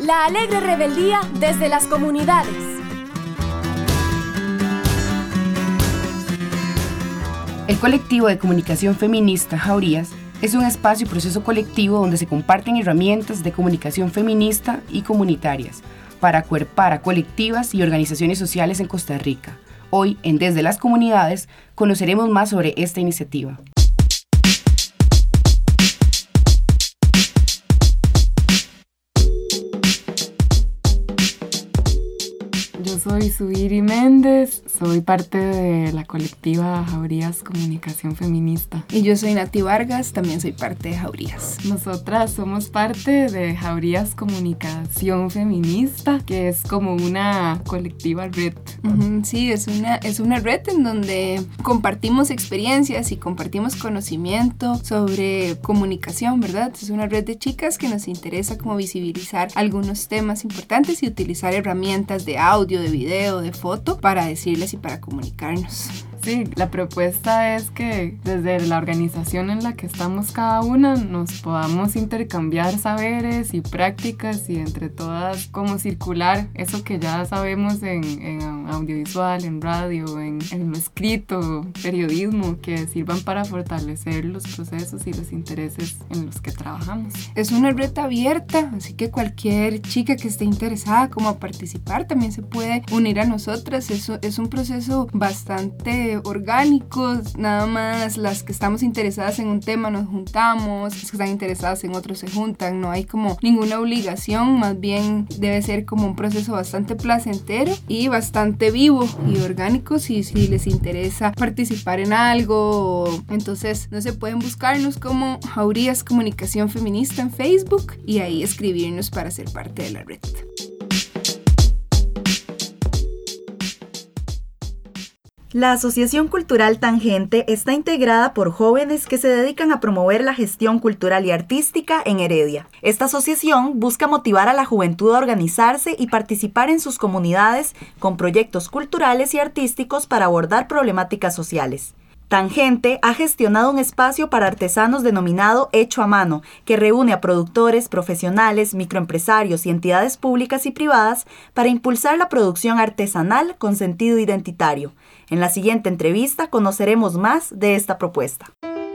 La alegre rebeldía desde las comunidades. El colectivo de comunicación feminista Jaurías es un espacio y proceso colectivo donde se comparten herramientas de comunicación feminista y comunitarias para acuerpar a colectivas y organizaciones sociales en Costa Rica. Hoy, en Desde las Comunidades, conoceremos más sobre esta iniciativa. Yo soy Subiri Méndez, soy parte de la colectiva Jaurías Comunicación Feminista. Y yo soy Nati Vargas, también soy parte de Jaurías. Nosotras somos parte de Jaurías Comunicación Feminista, que es como una colectiva red. Sí, es una red en donde compartimos experiencias y compartimos conocimiento sobre comunicación, ¿verdad? Es una red de chicas que nos interesa como visibilizar algunos temas importantes y utilizar herramientas de audio, de video, de foto para decirles y para comunicarnos. Sí, la propuesta es que desde la organización en la que estamos cada una nos podamos intercambiar saberes y prácticas y entre todas como circular eso que ya sabemos en audiovisual, en radio, en lo escrito, periodismo, que sirvan para fortalecer los procesos y los intereses en los que trabajamos. Es una red abierta, así que cualquier chica que esté interesada como a participar también se puede unir a nosotras. Es un proceso bastante orgánicos, nada más las que estamos interesadas en un tema nos juntamos, las que están interesadas en otro se juntan, no hay como ninguna obligación, más bien debe ser como un proceso bastante placentero y bastante vivo y orgánico si les interesa participar en algo. Entonces no se pueden buscarnos como Jaurías Comunicación Feminista en Facebook y ahí escribirnos para ser parte de la red. La Asociación Cultural Tangente está integrada por jóvenes que se dedican a promover la gestión cultural y artística en Heredia. Esta asociación busca motivar a la juventud a organizarse y participar en sus comunidades con proyectos culturales y artísticos para abordar problemáticas sociales. Tangente ha gestionado un espacio para artesanos denominado Hecho a Mano, que reúne a productores, profesionales, microempresarios y entidades públicas y privadas para impulsar la producción artesanal con sentido identitario. En la siguiente entrevista conoceremos más de esta propuesta.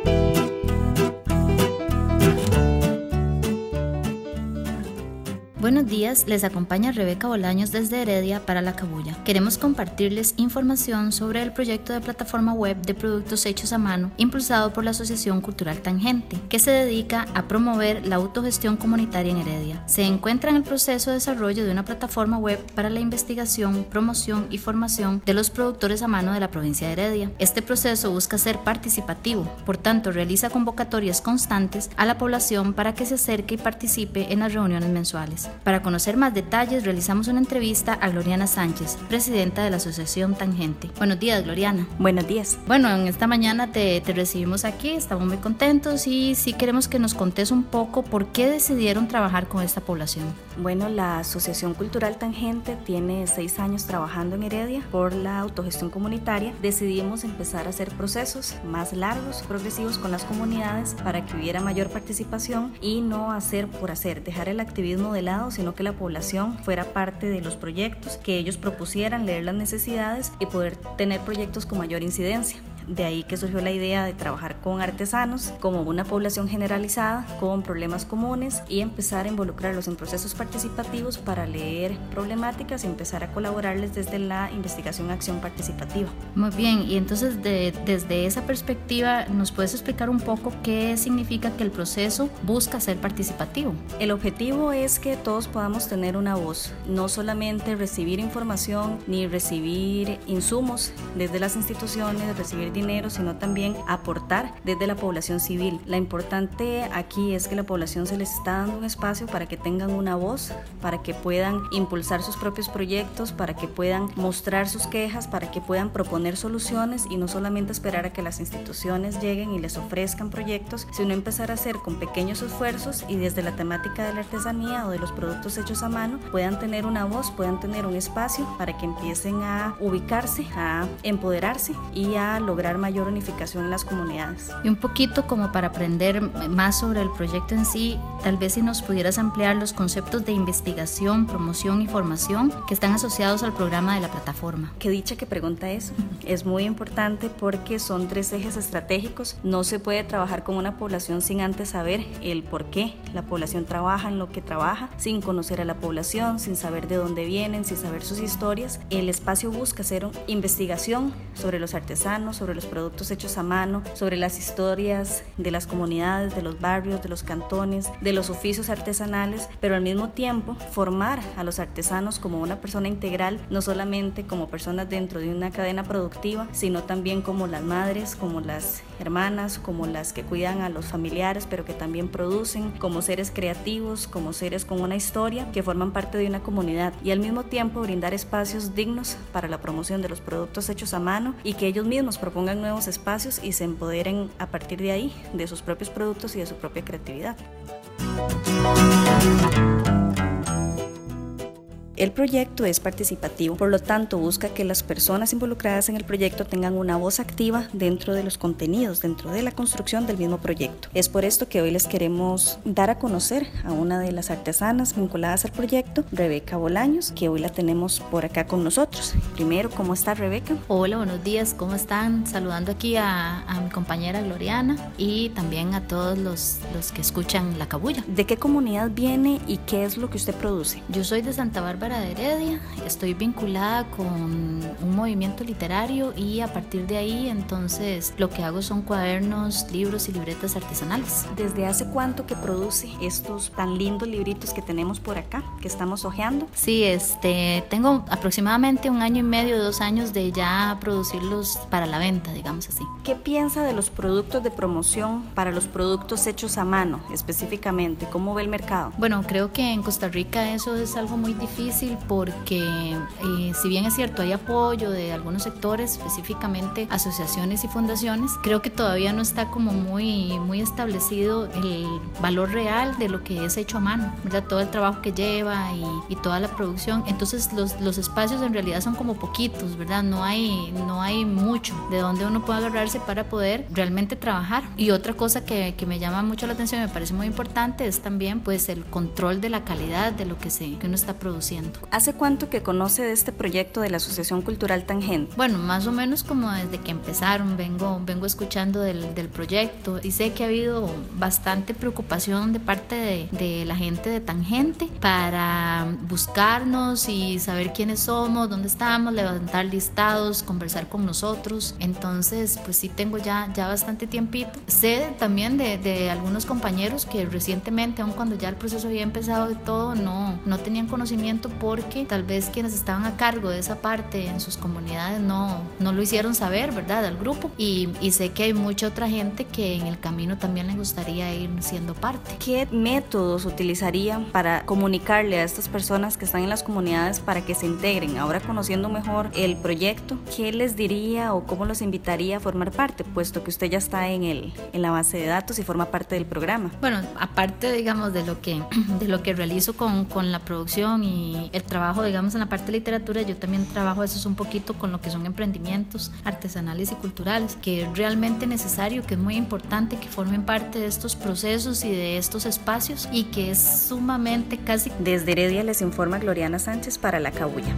Buenos días, les acompaña Rebeca Bolaños desde Heredia para La Cabulla. Queremos compartirles información sobre el proyecto de plataforma web de productos hechos a mano impulsado por la Asociación Cultural Tangente, que se dedica a promover la autogestión comunitaria en Heredia. Se encuentra en el proceso de desarrollo de una plataforma web para la investigación, promoción y formación de los productores a mano de la provincia de Heredia. Este proceso busca ser participativo, por tanto realiza convocatorias constantes a la población para que se acerque y participe en las reuniones mensuales. Para conocer más detalles, realizamos una entrevista a Gloriana Sánchez, presidenta de la Asociación Tangente. Buenos días, Gloriana. Buenos días. Bueno, en esta mañana te recibimos aquí, estamos muy contentos y sí queremos que nos contes un poco por qué decidieron trabajar con esta población. Bueno, la Asociación Cultural Tangente tiene 6 años trabajando en Heredia por la autogestión comunitaria. Decidimos empezar a hacer procesos más largos, progresivos con las comunidades para que hubiera mayor participación y no hacer por hacer, dejar el activismo de lado, sino que la población fuera parte de los proyectos, que ellos propusieran, leer las necesidades y poder tener proyectos con mayor incidencia. De ahí que surgió la idea de trabajar con artesanos como una población generalizada con problemas comunes y empezar a involucrarlos en procesos participativos para leer problemáticas y empezar a colaborarles desde la investigación acción participativa. Muy bien, y entonces desde esa perspectiva ¿nos puedes explicar un poco qué significa que el proceso busca ser participativo? El objetivo es que todos podamos tener una voz, no solamente recibir información ni recibir insumos desde las instituciones, recibir dinero, sino también aportar desde la población civil. La importante aquí es que la población se les está dando un espacio para que tengan una voz, para que puedan impulsar sus propios proyectos, para que puedan mostrar sus quejas, para que puedan proponer soluciones y no solamente esperar a que las instituciones lleguen y les ofrezcan proyectos, sino empezar a hacer con pequeños esfuerzos y desde la temática de la artesanía o de los productos hechos a mano puedan tener una voz, puedan tener un espacio para que empiecen a ubicarse, a empoderarse y a lograr lograr mayor unificación en las comunidades. Y un poquito como para aprender más sobre el proyecto en sí, tal vez si nos pudieras ampliar los conceptos de investigación, promoción y formación que están asociados al programa de la plataforma. Qué dicha que pregunta eso. Es muy importante porque son 3 ejes estratégicos. No se puede trabajar con una población sin antes saber el por qué la población trabaja en lo que trabaja, sin conocer a la población, sin saber de dónde vienen, sin saber sus historias. El espacio busca hacer investigación sobre los artesanos, sobre los productos hechos a mano, sobre las historias de las comunidades, de los barrios, de los cantones, de los oficios artesanales, pero al mismo tiempo formar a los artesanos como una persona integral, no solamente como personas dentro de una cadena productiva, sino también como las madres, como las hermanas, como las que cuidan a los familiares, pero que también producen, como seres creativos, como seres con una historia que forman parte de una comunidad, y al mismo tiempo brindar espacios dignos para la promoción de los productos hechos a mano y que ellos mismos propongan nuevos espacios y se empoderen a partir de ahí, de sus propios productos y de su propia creatividad. El proyecto es participativo, por lo tanto busca que las personas involucradas en el proyecto tengan una voz activa dentro de los contenidos, dentro de la construcción del mismo proyecto. Es por esto que hoy les queremos dar a conocer a una de las artesanas vinculadas al proyecto, Rebeca Bolaños, que hoy la tenemos por acá con nosotros. Primero, ¿cómo está Rebeca? Hola, buenos días, ¿cómo están? Saludando aquí a mi compañera Gloriana y también a todos los que escuchan La Cabulla. ¿De qué comunidad viene y qué es lo que usted produce? Yo soy de Santa Bárbara de Heredia, estoy vinculada con un movimiento literario y a partir de ahí entonces lo que hago son cuadernos, libros y libretas artesanales. ¿Desde hace cuánto que produce estos tan lindos libritos que tenemos por acá, que estamos hojeando? Sí, tengo aproximadamente 1 año y medio, 2 años de ya producirlos para la venta, digamos así. ¿Qué piensa de los productos de promoción para los productos hechos a mano específicamente? ¿Cómo ve el mercado? Bueno, creo que en Costa Rica eso es algo muy difícil porque si bien es cierto hay apoyo de algunos sectores, específicamente asociaciones y fundaciones, creo que todavía no está como muy establecido el valor real de lo que es hecho a mano, ¿verdad? Todo el trabajo que lleva y toda la producción. Entonces los espacios en realidad son como poquitos, ¿verdad? No hay mucho de donde uno pueda agarrarse para poder realmente trabajar. Y otra cosa que me llama mucho la atención y me parece muy importante es también pues el control de la calidad de lo que uno está produciendo. ¿Hace cuánto que conoce de este proyecto de la Asociación Cultural Tangente? Bueno, más o menos como desde que empezaron, vengo escuchando del proyecto y sé que ha habido bastante preocupación de parte de la gente de Tangente para buscarnos y saber quiénes somos, dónde estamos, levantar listados, conversar con nosotros. Entonces, pues sí tengo ya bastante tiempito. Sé también de algunos compañeros que recientemente, aun cuando ya el proceso había empezado y todo, no tenían conocimiento porque tal vez quienes estaban a cargo de esa parte en sus comunidades no lo hicieron saber, ¿verdad?, al grupo. Y sé que hay mucha otra gente que en el camino también le gustaría ir siendo parte. ¿Qué métodos utilizarían para comunicarle a estas personas que están en las comunidades para que se integren? Ahora conociendo mejor el proyecto, ¿qué les diría o cómo los invitaría a formar parte, puesto que usted ya está en la base de datos y forma parte del programa? Bueno, aparte, digamos, de lo que realizo con la producción y el trabajo, digamos, en la parte de literatura, yo también trabajo eso un poquito con lo que son emprendimientos artesanales y culturales, que es realmente necesario, que es muy importante que formen parte de estos procesos y de estos espacios y que es sumamente casi... Desde Heredia les informa Gloriana Sánchez para La Cabulla.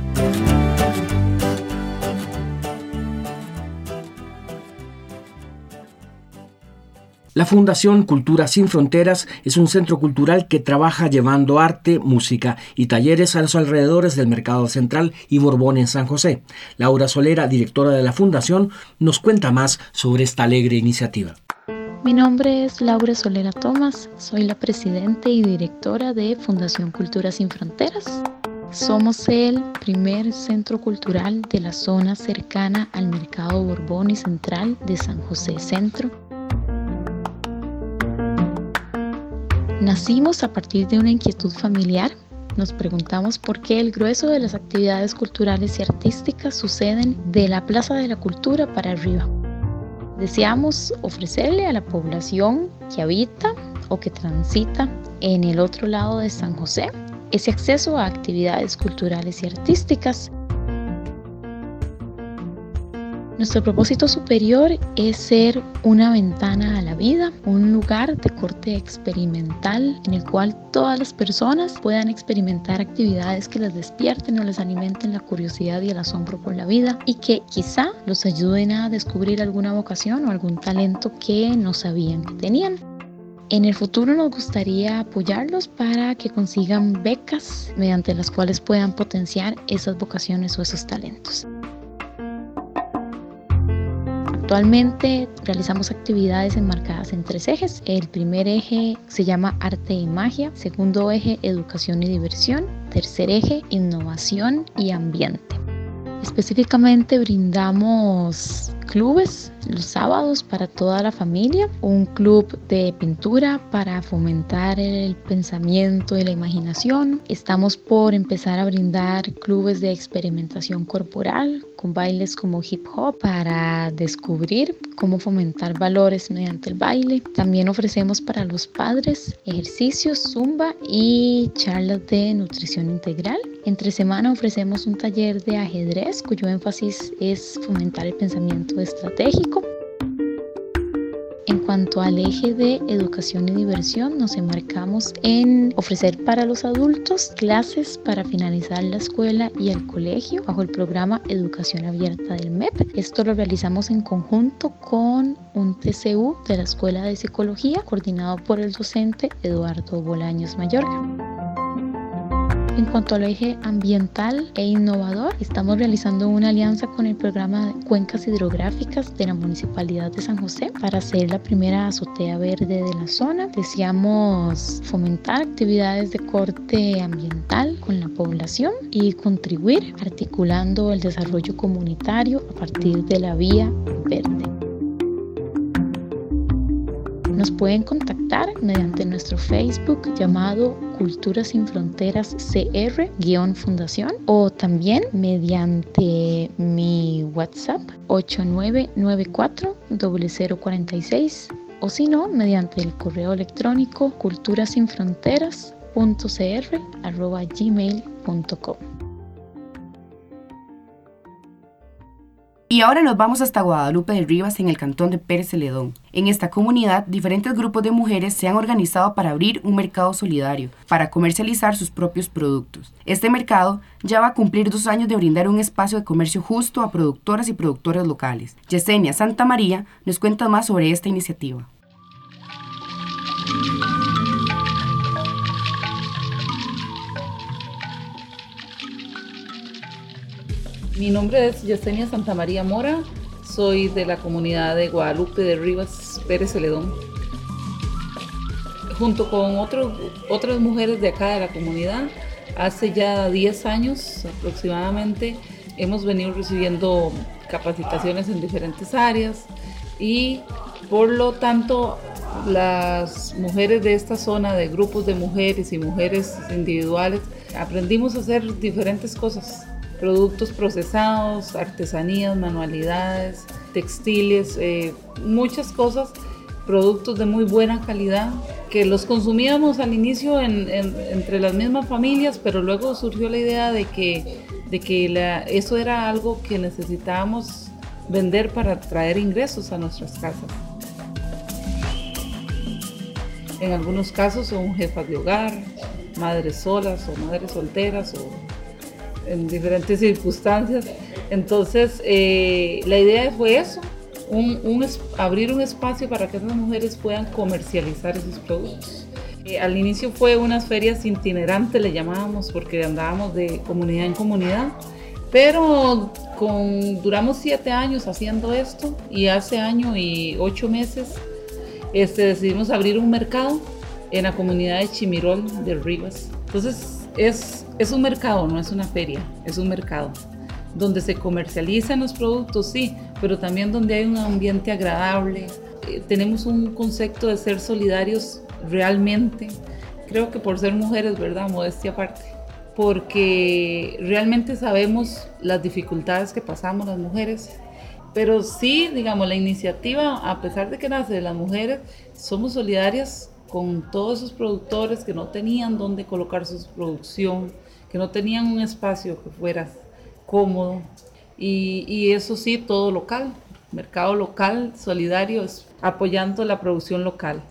La Fundación Cultura Sin Fronteras es un centro cultural que trabaja llevando arte, música y talleres a los alrededores del Mercado Central y Borbón en San José. Laura Solera, directora de la Fundación, nos cuenta más sobre esta alegre iniciativa. Mi nombre es Laura Solera Tomás, soy la presidenta y directora de Fundación Cultura Sin Fronteras. Somos el primer centro cultural de la zona cercana al Mercado Borbón y Central de San José Centro. Nacimos a partir de una inquietud familiar. Nos preguntamos por qué el grueso de las actividades culturales y artísticas suceden de la Plaza de la Cultura para arriba. Deseamos ofrecerle a la población que habita o que transita en el otro lado de San José ese acceso a actividades culturales y artísticas. Nuestro propósito superior es ser una ventana a la vida, un lugar de corte experimental en el cual todas las personas puedan experimentar actividades que les despierten o les alimenten la curiosidad y el asombro por la vida y que quizá los ayuden a descubrir alguna vocación o algún talento que no sabían que tenían. En el futuro nos gustaría apoyarlos para que consigan becas mediante las cuales puedan potenciar esas vocaciones o esos talentos. Actualmente realizamos actividades enmarcadas en 3 ejes. El primer eje se llama Arte y Magia, segundo eje Educación y Diversión, tercer eje Innovación y Ambiente. Específicamente brindamos clubes los sábados para toda la familia, un club de pintura para fomentar el pensamiento y la imaginación. Estamos por empezar a brindar clubes de experimentación corporal con bailes como hip hop para descubrir cómo fomentar valores mediante el baile. También ofrecemos para los padres ejercicios, zumba y charlas de nutrición integral. Entre semana ofrecemos un taller de ajedrez cuyo énfasis es fomentar el pensamiento estratégico. En cuanto al eje de educación y diversión, nos enmarcamos en ofrecer para los adultos clases para finalizar la escuela y el colegio bajo el programa Educación Abierta del MEP. Esto lo realizamos en conjunto con un TCU de la Escuela de Psicología, coordinado por el docente Eduardo Bolaños Mayorga. En cuanto al eje ambiental e innovador, estamos realizando una alianza con el programa de Cuencas Hidrográficas de la Municipalidad de San José para hacer la primera azotea verde de la zona. Deseamos fomentar actividades de corte ambiental con la población y contribuir articulando el desarrollo comunitario a partir de la vía verde. Nos pueden contactar mediante nuestro Facebook llamado Cultura Sin Fronteras CR-Fundación o también mediante mi WhatsApp 8994-0046 o si no, mediante el correo electrónico culturasinfronteras.cr@gmail.com. Y ahora nos vamos hasta Guadalupe de Rivas, en el cantón de Pérez Celedón. En esta comunidad, diferentes grupos de mujeres se han organizado para abrir un mercado solidario, para comercializar sus propios productos. Este mercado ya va a cumplir 2 años de brindar un espacio de comercio justo a productoras y productores locales. Yesenia Santamaría nos cuenta más sobre esta iniciativa. Mi nombre es Yesenia Santamaría Mora, soy de la comunidad de Guadalupe de Rivas, Pérez Celedón. Junto con otras mujeres de acá de la comunidad, hace ya 10 años aproximadamente, hemos venido recibiendo capacitaciones en diferentes áreas y por lo tanto las mujeres de esta zona, de grupos de mujeres y mujeres individuales, aprendimos a hacer diferentes cosas. Productos procesados, artesanías, manualidades, textiles, muchas cosas, productos de muy buena calidad que los consumíamos al inicio entre las mismas familias, pero luego surgió la idea de que eso era algo que necesitábamos vender para traer ingresos a nuestras casas. En algunos casos son jefas de hogar, madres solas o madres solteras o en diferentes circunstancias. Entonces la idea fue eso, abrir un espacio para que esas mujeres puedan comercializar esos productos. Al inicio fue unas ferias itinerantes, le llamábamos, porque andábamos de comunidad en comunidad, pero duramos 7 años haciendo esto y hace 1 año y 8 meses decidimos abrir un mercado en la comunidad de Chimirol de Rivas. Entonces es un mercado, no es una feria, es un mercado donde se comercializan los productos, sí, pero también donde hay un ambiente agradable. Tenemos un concepto de ser solidarios realmente, creo que por ser mujeres, ¿verdad? Modestia aparte, porque realmente sabemos las dificultades que pasamos las mujeres, pero sí, digamos, la iniciativa, a pesar de que nace de las mujeres, somos solidarias con todos esos productores que no tenían dónde colocar su producción, que no tenían un espacio que fuera cómodo y eso sí, todo local, mercado local, solidario, apoyando la producción local.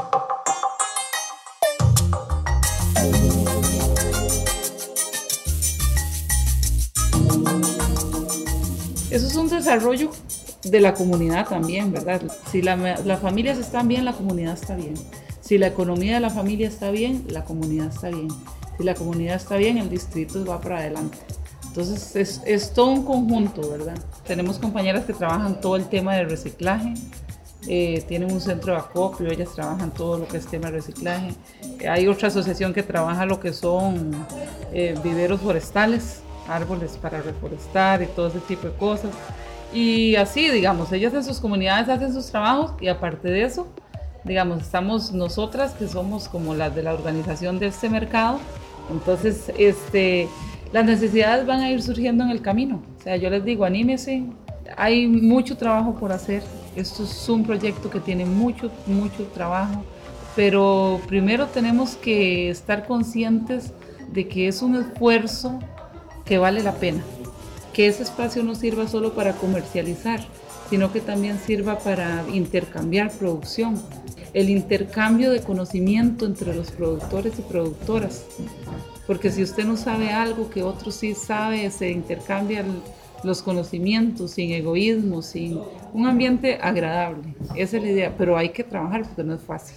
Eso es un desarrollo de la comunidad también, ¿verdad? Si las familias están bien, la comunidad está bien. Si la economía de la familia está bien, la comunidad está bien. Si la comunidad está bien, el distrito va para adelante. Entonces es todo un conjunto, ¿verdad? Tenemos compañeras que trabajan todo el tema de reciclaje, tienen un centro de acopio, ellas trabajan todo lo que es tema de reciclaje. Hay otra asociación que trabaja lo que son viveros forestales, árboles para reforestar y todo ese tipo de cosas. Y así, digamos, ellas en sus comunidades hacen sus trabajos y aparte de eso, digamos, estamos nosotras que somos como las de la organización de este mercado. Entonces, las necesidades van a ir surgiendo en el camino. O sea, yo les digo, anímense, hay mucho trabajo por hacer. Esto es un proyecto que tiene mucho trabajo, pero primero tenemos que estar conscientes de que es un esfuerzo que vale la pena. Que ese espacio no sirva solo para comercializar, sino que también sirva para intercambiar producción. El intercambio de conocimiento entre los productores y productoras. Porque si usted no sabe algo que otro sí sabe, se intercambian los conocimientos sin egoísmo, sin un ambiente agradable. Esa es la idea, pero hay que trabajar porque no es fácil.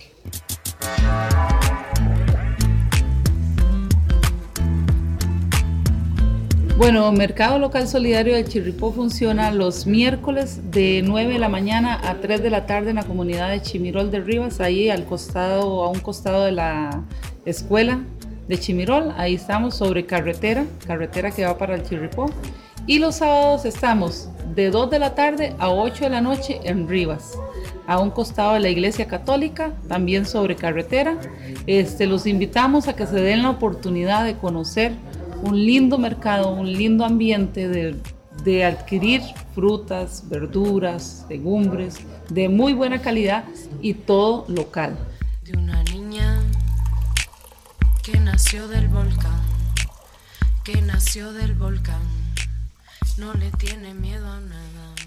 Bueno, Mercado Local Solidario del Chirripó funciona los miércoles de 9 de la mañana a 3 de la tarde en la comunidad de Chimirol de Rivas, ahí a un costado de la escuela de Chimirol. Ahí estamos sobre carretera que va para el Chirripó. Y los sábados estamos de 2 de la tarde a 8 de la noche en Rivas, a un costado de la Iglesia Católica, también sobre carretera. Los invitamos a que se den la oportunidad de conocer un lindo mercado, un lindo ambiente de adquirir frutas, verduras, legumbres de muy buena calidad y todo local. De una niña que nació del volcán, no le tiene miedo a nada.